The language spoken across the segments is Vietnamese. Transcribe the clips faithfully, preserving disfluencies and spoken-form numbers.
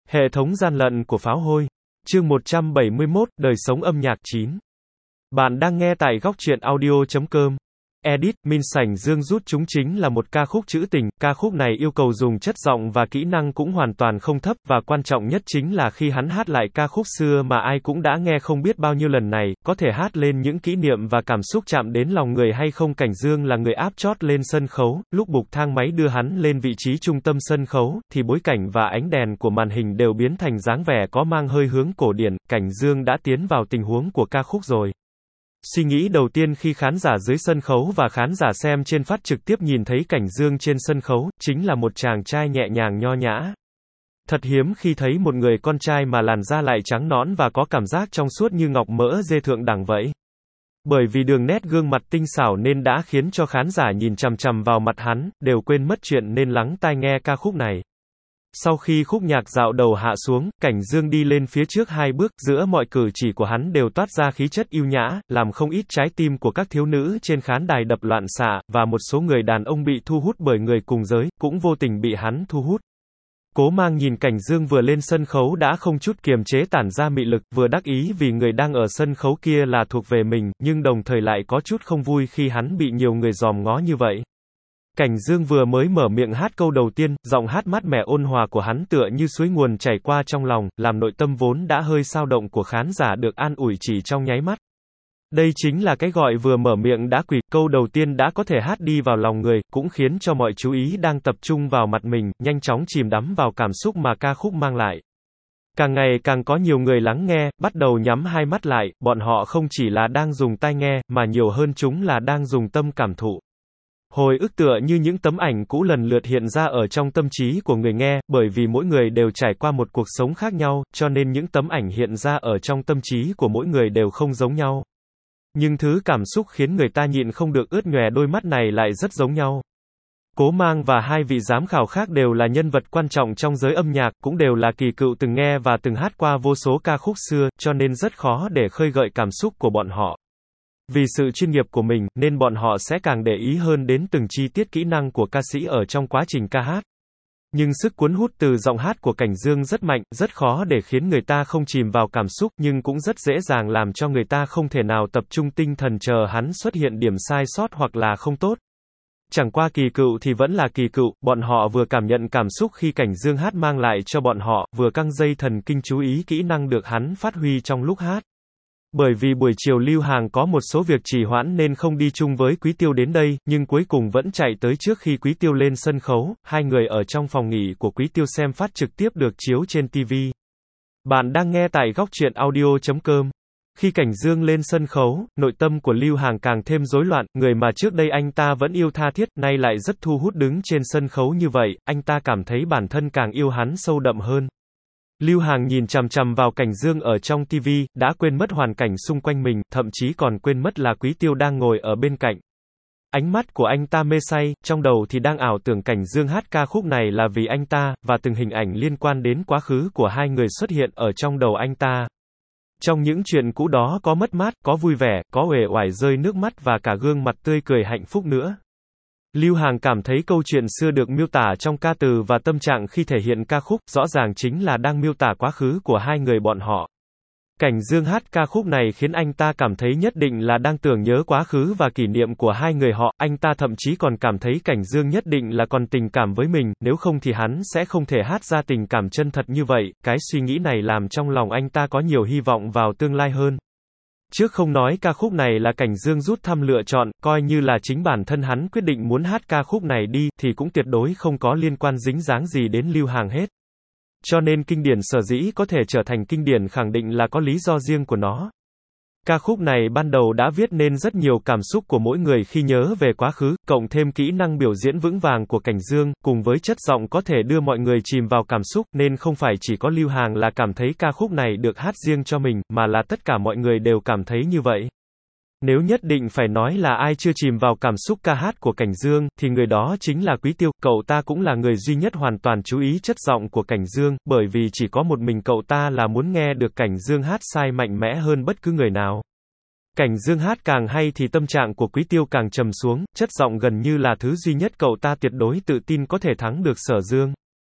Hệ thống gian lận của pháo hôi. Chương một trăm bảy mươi mốt, đời sống âm nhạc chín. Bạn đang nghe tại góc truyện audio chấm com. Edit, Min Sảnh Dương rút chúng chính là một ca khúc trữ tình, ca khúc này yêu cầu dùng chất giọng và kỹ năng cũng hoàn toàn không thấp, và quan trọng nhất chính là khi hắn hát lại ca khúc xưa mà ai cũng đã nghe không biết bao nhiêu lần này, có thể hát lên những kỷ niệm và cảm xúc chạm đến lòng người hay không. Cảnh Dương là người áp chót lên sân khấu, lúc bục thang máy đưa hắn lên vị trí trung tâm sân khấu, thì bối cảnh và ánh đèn của màn hình đều biến thành dáng vẻ có mang hơi hướng cổ điển. Cảnh Dương đã tiến vào tình huống của ca khúc rồi. Suy nghĩ đầu tiên khi khán giả dưới sân khấu và khán giả xem trên phát trực tiếp nhìn thấy Cảnh Dương trên sân khấu, chính là một chàng trai nhẹ nhàng nho nhã. Thật hiếm khi thấy một người con trai mà làn da lại trắng nõn và có cảm giác trong suốt như ngọc mỡ dê thượng đẳng vậy. Bởi vì đường nét gương mặt tinh xảo nên đã khiến cho khán giả nhìn chằm chằm vào mặt hắn, đều quên mất chuyện nên lắng tai nghe ca khúc này. Sau khi khúc nhạc dạo đầu hạ xuống, Cảnh Dương đi lên phía trước hai bước, giữa mọi cử chỉ của hắn đều toát ra khí chất yêu nhã, làm không ít trái tim của các thiếu nữ trên khán đài đập loạn xạ, và một số người đàn ông bị thu hút bởi người cùng giới, cũng vô tình bị hắn thu hút. Cố Mang nhìn Cảnh Dương vừa lên sân khấu đã không chút kiềm chế tản ra mị lực, vừa đắc ý vì người đang ở sân khấu kia là thuộc về mình, nhưng đồng thời lại có chút không vui khi hắn bị nhiều người dòm ngó như vậy. Cảnh Dương vừa mới mở miệng hát câu đầu tiên, giọng hát mát mẻ ôn hòa của hắn tựa như suối nguồn chảy qua trong lòng, làm nội tâm vốn đã hơi xao động của khán giả được an ủi chỉ trong nháy mắt. Đây chính là cái gọi vừa mở miệng đã quỳ, câu đầu tiên đã có thể hát đi vào lòng người, cũng khiến cho mọi chú ý đang tập trung vào mặt mình, nhanh chóng chìm đắm vào cảm xúc mà ca khúc mang lại. Càng ngày càng có nhiều người lắng nghe, bắt đầu nhắm hai mắt lại, bọn họ không chỉ là đang dùng tai nghe, mà nhiều hơn chúng là đang dùng tâm cảm thụ. Hồi ức tựa như những tấm ảnh cũ lần lượt hiện ra ở trong tâm trí của người nghe, bởi vì mỗi người đều trải qua một cuộc sống khác nhau, cho nên những tấm ảnh hiện ra ở trong tâm trí của mỗi người đều không giống nhau. Nhưng thứ cảm xúc khiến người ta nhịn không được ướt nhòe đôi mắt này lại rất giống nhau. Cố Mang và hai vị giám khảo khác đều là nhân vật quan trọng trong giới âm nhạc, cũng đều là kỳ cựu từng nghe và từng hát qua vô số ca khúc xưa, cho nên rất khó để khơi gợi cảm xúc của bọn họ. Vì sự chuyên nghiệp của mình, nên bọn họ sẽ càng để ý hơn đến từng chi tiết kỹ năng của ca sĩ ở trong quá trình ca hát. Nhưng sức cuốn hút từ giọng hát của Cảnh Dương rất mạnh, rất khó để khiến người ta không chìm vào cảm xúc, nhưng cũng rất dễ dàng làm cho người ta không thể nào tập trung tinh thần chờ hắn xuất hiện điểm sai sót hoặc là không tốt. Chẳng qua kỳ cựu thì vẫn là kỳ cựu, bọn họ vừa cảm nhận cảm xúc khi Cảnh Dương hát mang lại cho bọn họ, vừa căng dây thần kinh chú ý kỹ năng được hắn phát huy trong lúc hát. Bởi vì buổi chiều Lưu Hàng có một số việc trì hoãn nên không đi chung với Quý Tiêu đến đây, nhưng cuối cùng vẫn chạy tới trước khi Quý Tiêu lên sân khấu, hai người ở trong phòng nghỉ của Quý Tiêu xem phát trực tiếp được chiếu trên ti vi. Bạn đang nghe tại góc truyện audio chấm com. Khi Cảnh Dương lên sân khấu, nội tâm của Lưu Hàng càng thêm rối loạn, người mà trước đây anh ta vẫn yêu tha thiết, nay lại rất thu hút đứng trên sân khấu như vậy, anh ta cảm thấy bản thân càng yêu hắn sâu đậm hơn. Lưu Hàng nhìn chằm chằm vào Cảnh Dương ở trong ti vi, đã quên mất hoàn cảnh xung quanh mình, thậm chí còn quên mất là Quý Tiêu đang ngồi ở bên cạnh. Ánh mắt của anh ta mê say, trong đầu thì đang ảo tưởng Cảnh Dương hát ca khúc này là vì anh ta, và từng hình ảnh liên quan đến quá khứ của hai người xuất hiện ở trong đầu anh ta. Trong những chuyện cũ đó có mất mát, có vui vẻ, có uể oải rơi nước mắt và cả gương mặt tươi cười hạnh phúc nữa. Lưu Hàng cảm thấy câu chuyện xưa được miêu tả trong ca từ và tâm trạng khi thể hiện ca khúc, rõ ràng chính là đang miêu tả quá khứ của hai người bọn họ. Cảnh Dương hát ca khúc này khiến anh ta cảm thấy nhất định là đang tưởng nhớ quá khứ và kỷ niệm của hai người họ, anh ta thậm chí còn cảm thấy Cảnh Dương nhất định là còn tình cảm với mình, nếu không thì hắn sẽ không thể hát ra tình cảm chân thật như vậy, cái suy nghĩ này làm trong lòng anh ta có nhiều hy vọng vào tương lai hơn. Trước không nói ca khúc này là Cảnh Dương rút thăm lựa chọn, coi như là chính bản thân hắn quyết định muốn hát ca khúc này đi, thì cũng tuyệt đối không có liên quan dính dáng gì đến Lưu Hàng hết. Cho nên kinh điển sở dĩ có thể trở thành kinh điển khẳng định là có lý do riêng của nó. Ca khúc này ban đầu đã viết nên rất nhiều cảm xúc của mỗi người khi nhớ về quá khứ, cộng thêm kỹ năng biểu diễn vững vàng của Cảnh Dương, cùng với chất giọng có thể đưa mọi người chìm vào cảm xúc, nên không phải chỉ có Lưu Hàng là cảm thấy ca khúc này được hát riêng cho mình, mà là tất cả mọi người đều cảm thấy như vậy. Nếu nhất định phải nói là ai chưa chìm vào cảm xúc ca hát của Cảnh Dương, thì người đó chính là Quý Tiêu, cậu ta cũng là người duy nhất hoàn toàn chú ý chất giọng của Cảnh Dương, bởi vì chỉ có một mình cậu ta là muốn nghe được Cảnh Dương hát sai mạnh mẽ hơn bất cứ người nào. Cảnh Dương hát càng hay thì tâm trạng của Quý Tiêu càng trầm xuống, chất giọng gần như là thứ duy nhất cậu ta tuyệt đối tự tin có thể thắng được Sở Dương.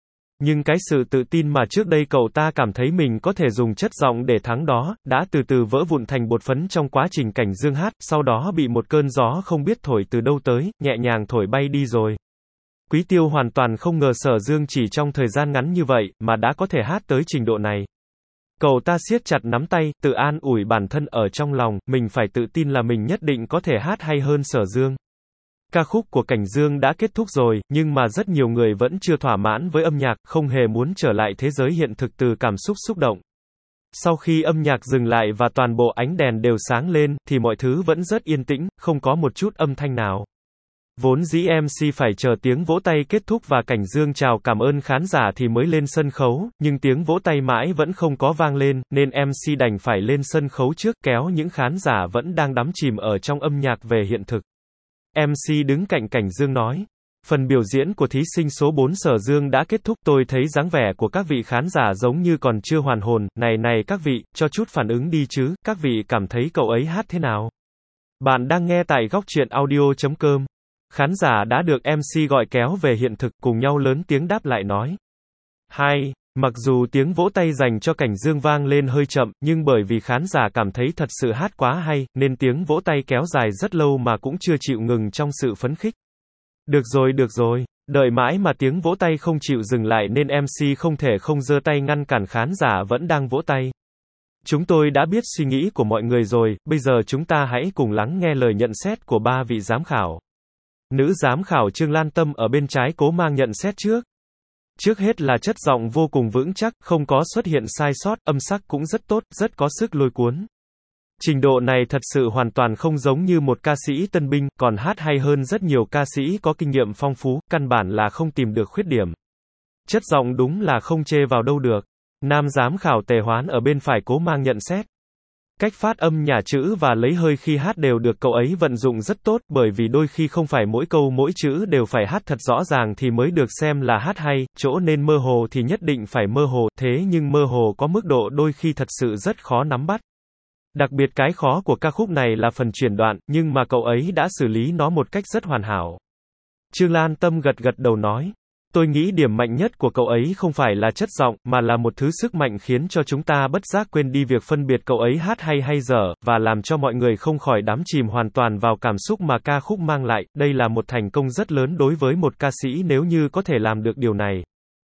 Nhưng cái sự tự tin mà trước đây cậu ta cảm thấy mình có thể dùng chất giọng để thắng đó, đã từ từ vỡ vụn thành bột phấn trong quá trình Cảnh Dương hát, sau đó bị một cơn gió không biết thổi từ đâu tới, nhẹ nhàng thổi bay đi rồi. Quý Tiêu hoàn toàn không ngờ Sở Dương chỉ trong thời gian ngắn như vậy, mà đã có thể hát tới trình độ này. Cậu ta siết chặt nắm tay, tự an ủi bản thân ở trong lòng, mình phải tự tin là mình nhất định có thể hát hay hơn Sở Dương. Ca khúc của Cảnh Dương đã kết thúc rồi, nhưng mà rất nhiều người vẫn chưa thỏa mãn với âm nhạc, không hề muốn trở lại thế giới hiện thực từ cảm xúc xúc động. Sau khi âm nhạc dừng lại và toàn bộ ánh đèn đều sáng lên, thì mọi thứ vẫn rất yên tĩnh, không có một chút âm thanh nào. Vốn dĩ em xê phải chờ tiếng vỗ tay kết thúc và Cảnh Dương chào cảm ơn khán giả thì mới lên sân khấu, nhưng tiếng vỗ tay mãi vẫn không có vang lên, nên em xê đành phải lên sân khấu trước kéo những khán giả vẫn đang đắm chìm ở trong âm nhạc về hiện thực. em xê đứng cạnh Cảnh Dương nói, phần biểu diễn của thí sinh số bốn Sở Dương đã kết thúc, tôi thấy dáng vẻ của các vị khán giả giống như còn chưa hoàn hồn, này này các vị, cho chút phản ứng đi chứ, các vị cảm thấy cậu ấy hát thế nào? Bạn đang nghe tại góc truyện audio chấm com. Khán giả đã được em xê gọi kéo về hiện thực, cùng nhau lớn tiếng đáp lại nói. Hay, mặc dù tiếng vỗ tay dành cho Cảnh Dương vang lên hơi chậm, nhưng bởi vì khán giả cảm thấy thật sự hát quá hay, nên tiếng vỗ tay kéo dài rất lâu mà cũng chưa chịu ngừng trong sự phấn khích. Được rồi được rồi, đợi mãi mà tiếng vỗ tay không chịu dừng lại nên em xê không thể không giơ tay ngăn cản khán giả vẫn đang vỗ tay. Chúng tôi đã biết suy nghĩ của mọi người rồi, bây giờ chúng ta hãy cùng lắng nghe lời nhận xét của ba vị giám khảo. Nữ giám khảo Trương Lan Tâm ở bên trái Cố Mang nhận xét trước. Trước hết là chất giọng vô cùng vững chắc, không có xuất hiện sai sót, âm sắc cũng rất tốt, rất có sức lôi cuốn. Trình độ này thật sự hoàn toàn không giống như một ca sĩ tân binh, còn hát hay hơn rất nhiều ca sĩ có kinh nghiệm phong phú, căn bản là không tìm được khuyết điểm. Chất giọng đúng là không chê vào đâu được. Nam giám khảo Tề Hoán ở bên phải Cố Mang nhận xét. Cách phát âm nhả chữ và lấy hơi khi hát đều được cậu ấy vận dụng rất tốt, bởi vì đôi khi không phải mỗi câu mỗi chữ đều phải hát thật rõ ràng thì mới được xem là hát hay, chỗ nên mơ hồ thì nhất định phải mơ hồ, thế nhưng mơ hồ có mức độ đôi khi thật sự rất khó nắm bắt. Đặc biệt cái khó của ca khúc này là phần chuyển đoạn, nhưng mà cậu ấy đã xử lý nó một cách rất hoàn hảo. Trương Lan Tâm gật gật đầu nói. Tôi nghĩ điểm mạnh nhất của cậu ấy không phải là chất giọng, mà là một thứ sức mạnh khiến cho chúng ta bất giác quên đi việc phân biệt cậu ấy hát hay hay dở, và làm cho mọi người không khỏi đắm chìm hoàn toàn vào cảm xúc mà ca khúc mang lại. Đây là một thành công rất lớn đối với một ca sĩ nếu như có thể làm được điều này.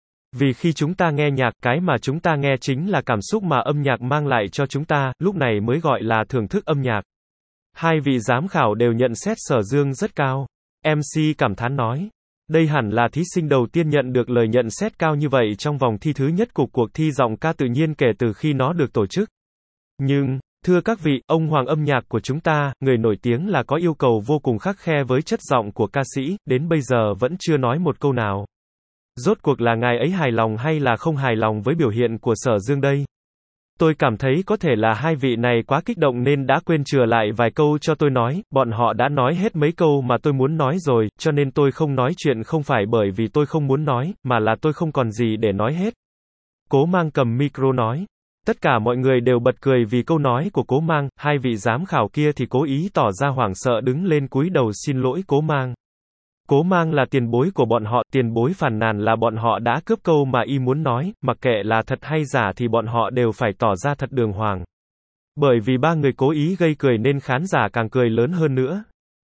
Vì khi chúng ta nghe nhạc, cái mà chúng ta nghe chính là cảm xúc mà âm nhạc mang lại cho chúng ta, lúc này mới gọi là thưởng thức âm nhạc. Hai vị giám khảo đều nhận xét Sở Dương rất cao. em xê cảm thán nói. Đây hẳn là thí sinh đầu tiên nhận được lời nhận xét cao như vậy trong vòng thi thứ nhất của cuộc thi giọng ca tự nhiên kể từ khi nó được tổ chức. Nhưng, thưa các vị, ông hoàng âm nhạc của chúng ta, người nổi tiếng là có yêu cầu vô cùng khắt khe với chất giọng của ca sĩ, đến bây giờ vẫn chưa nói một câu nào. Rốt cuộc là ngài ấy hài lòng hay là không hài lòng với biểu hiện của Sở Dương đây? Tôi cảm thấy có thể là hai vị này quá kích động nên đã quên chừa lại vài câu cho tôi nói, bọn họ đã nói hết mấy câu mà tôi muốn nói rồi, cho nên tôi không nói chuyện không phải bởi vì tôi không muốn nói, mà là tôi không còn gì để nói hết. Cố Mang cầm micro nói. Tất cả mọi người đều bật cười vì câu nói của Cố Mang, hai vị giám khảo kia thì cố ý tỏ ra hoảng sợ đứng lên cúi đầu xin lỗi Cố Mang. Cố Mang là tiền bối của bọn họ, tiền bối phàn nàn là bọn họ đã cướp câu mà y muốn nói, mặc kệ là thật hay giả thì bọn họ đều phải tỏ ra thật đường hoàng. Bởi vì ba người cố ý gây cười nên khán giả càng cười lớn hơn nữa.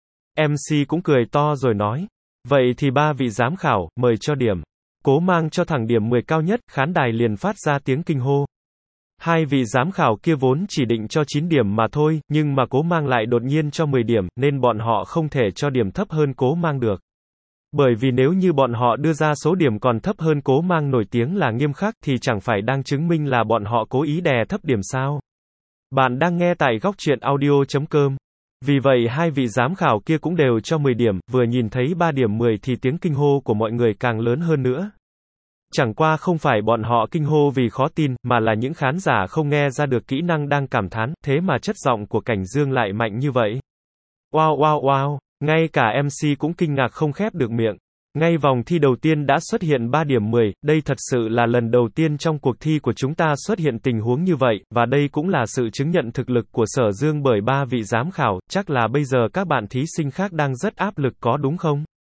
em xê cũng cười to rồi nói. Vậy thì ba vị giám khảo, mời cho điểm. Cố Mang cho thẳng điểm mười cao nhất, khán đài liền phát ra tiếng kinh hô. Hai vị giám khảo kia vốn chỉ định cho chín điểm mà thôi, nhưng mà Cố Mang lại đột nhiên cho mười điểm, nên bọn họ không thể cho điểm thấp hơn Cố Mang được. Bởi vì nếu như bọn họ đưa ra số điểm còn thấp hơn Cố Mang nổi tiếng là nghiêm khắc thì chẳng phải đang chứng minh là bọn họ cố ý đè thấp điểm sao. Bạn đang nghe tại góc truyện audio chấm com. Vì vậy hai vị giám khảo kia cũng đều cho mười điểm, vừa nhìn thấy ba điểm mười thì tiếng kinh hô của mọi người càng lớn hơn nữa. Chẳng qua không phải bọn họ kinh hô vì khó tin, mà là những khán giả không nghe ra được kỹ năng đang cảm thán, thế mà chất giọng của Cảnh Dương lại mạnh như vậy. Wow wow wow, ngay cả em xê cũng kinh ngạc không khép được miệng. Ngay vòng thi đầu tiên đã xuất hiện ba điểm mười, đây thật sự là lần đầu tiên trong cuộc thi của chúng ta xuất hiện tình huống như vậy, và đây cũng là sự chứng nhận thực lực của Sở Dương bởi ba vị giám khảo, chắc là bây giờ các bạn thí sinh khác đang rất áp lực có đúng không?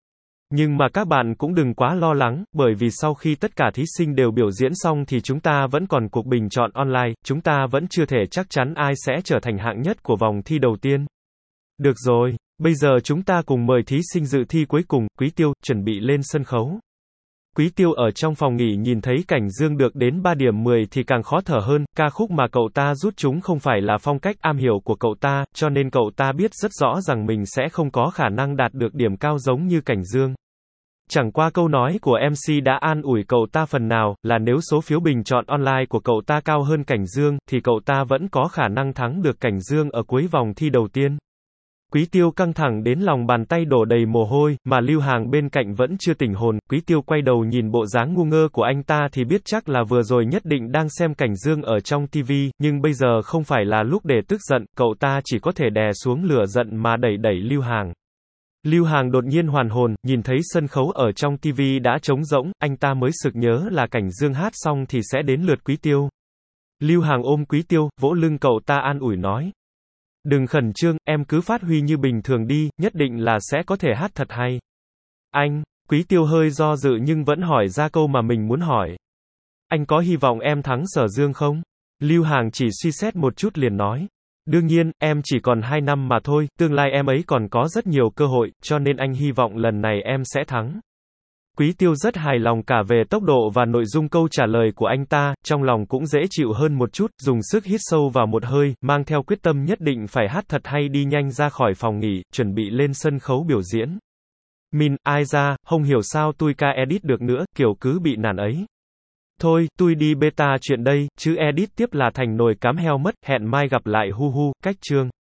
Nhưng mà các bạn cũng đừng quá lo lắng, bởi vì sau khi tất cả thí sinh đều biểu diễn xong thì chúng ta vẫn còn cuộc bình chọn online, chúng ta vẫn chưa thể chắc chắn ai sẽ trở thành hạng nhất của vòng thi đầu tiên. Được rồi, bây giờ chúng ta cùng mời thí sinh dự thi cuối cùng, Quý Tiêu, chuẩn bị lên sân khấu. Quý Tiêu ở trong phòng nghỉ nhìn thấy Cảnh Dương được đến ba điểm mười thì càng khó thở hơn, ca khúc mà cậu ta rút trúng không phải là phong cách am hiểu của cậu ta, cho nên cậu ta biết rất rõ rằng mình sẽ không có khả năng đạt được điểm cao giống như Cảnh Dương. Chẳng qua câu nói của em xê đã an ủi cậu ta phần nào, là nếu số phiếu bình chọn online của cậu ta cao hơn Cảnh Dương, thì cậu ta vẫn có khả năng thắng được Cảnh Dương ở cuối vòng thi đầu tiên. Quý Tiêu căng thẳng đến lòng bàn tay đổ đầy mồ hôi, mà Lưu Hàng bên cạnh vẫn chưa tỉnh hồn. Quý Tiêu quay đầu nhìn bộ dáng ngu ngơ của anh ta thì biết chắc là vừa rồi nhất định đang xem Cảnh Dương ở trong tivi, nhưng bây giờ không phải là lúc để tức giận, cậu ta chỉ có thể đè xuống lửa giận mà đẩy đẩy Lưu Hàng. Lưu Hàng đột nhiên hoàn hồn, nhìn thấy sân khấu ở trong tivi đã trống rỗng, anh ta mới sực nhớ là Cảnh Dương hát xong thì sẽ đến lượt Quý Tiêu. Lưu Hàng ôm Quý Tiêu, vỗ lưng cậu ta an ủi nói. Đừng khẩn trương, em cứ phát huy như bình thường đi, nhất định là sẽ có thể hát thật hay. Anh, Quý Tiêu hơi do dự nhưng vẫn hỏi ra câu mà mình muốn hỏi. Anh có hy vọng em thắng Sở Dương không? Lưu Hàng chỉ suy xét một chút liền nói. Đương nhiên, em chỉ còn hai năm mà thôi, tương lai em ấy còn có rất nhiều cơ hội, cho nên anh hy vọng lần này em sẽ thắng. Quý Tiêu rất hài lòng cả về tốc độ và nội dung câu trả lời của anh ta, trong lòng cũng dễ chịu hơn một chút, dùng sức hít sâu vào một hơi, mang theo quyết tâm nhất định phải hát thật hay đi nhanh ra khỏi phòng nghỉ, chuẩn bị lên sân khấu biểu diễn. Min, ai ra, không hiểu sao tôi ca edit được nữa, kiểu cứ bị nản ấy. Thôi, tôi đi beta chuyện đây, chứ edit tiếp là thành nồi cám heo mất, hẹn mai gặp lại hu hu, cách chương.